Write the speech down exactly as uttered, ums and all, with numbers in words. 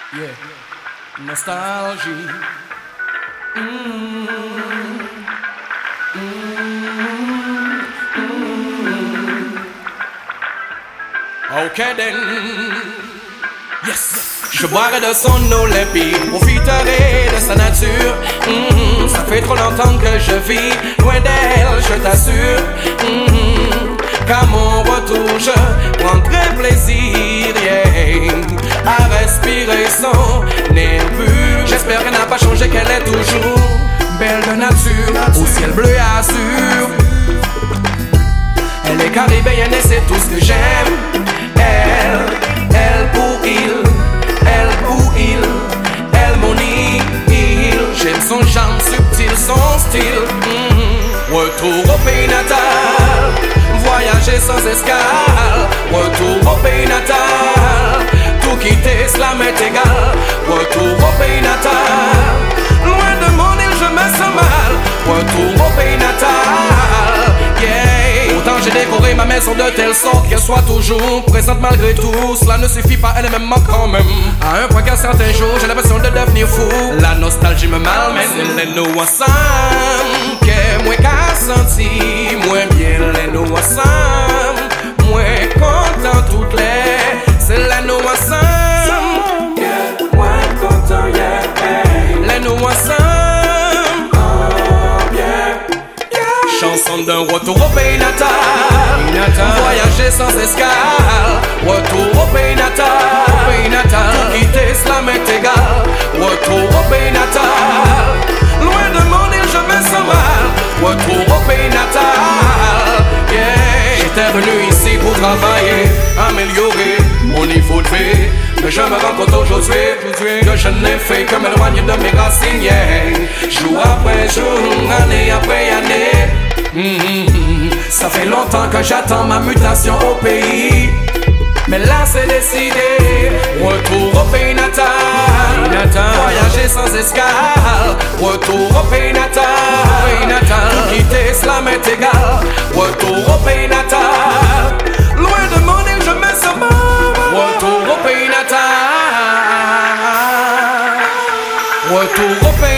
Yeah, nostalgie. Mm. Mm. Mm. Ok then. Yes. Je boirai de son eau limpide, profiterai de sa nature. Mm-hmm. Ça fait trop longtemps que je vis loin d'elle, je t'assure. Mm-hmm. Qu'à mon retour, je prendrai plaisir, yeah, à respirer son air pur. J'espère qu'elle n'a pas changé, qu'elle est toujours belle de nature, au ciel bleu et azur. Elle est caribéenne et c'est tout ce que j'aime. Elle, elle pour il, elle pour il, elle mon île. J'aime son charme subtil, son style. Mm-hmm. Retour au pays natal, voyager sans escale. Retour au pays natal, tout quitter, cela m'est égal. Retour au pays natal, loin de mon île je me sens mal. Retour au pays natal, yeah. Pourtant j'ai décoré ma maison de telle sorte qu'elle soit toujours présente malgré tout. Cela ne suffit pas, elle même manque quand même. À un point qu'à certains jours j'ai l'impression de devenir fou. La nostalgie me malmène. C'est les nous ensemble que moi qu'à senti moins bien. Les nous ensemble moins content toutes les. C'est les nous ensemble que moins content, yeah. Les nous ensemble, oh bien. Chanson d'un retour au pays natal, voyager sans escale. Retour au pays natal, au pays natal. Tout quitter, cela m'est égal. Retour au pays natal, loin de mon île je me sens mal. Retour au pays natal, yeah. J'étais venu ici pour travailler, améliorer mon niveau de vie. Mais je me rends compte aujourd'hui que je n'ai fait que m'éloigner de mes racines, yeah. Jour après jour, année après année. Mm-hmm. Ça fait longtemps que j'attends ma mutation au pays. Mais là c'est décidé. Retour au pays natal, natal. Voyager sans escale. Retour au pays natal, pays natal. Tout quitter, cela m'est égal. Retour au pays natal, loin de mon île je me sens mal. Retour au pays natal, retour au pays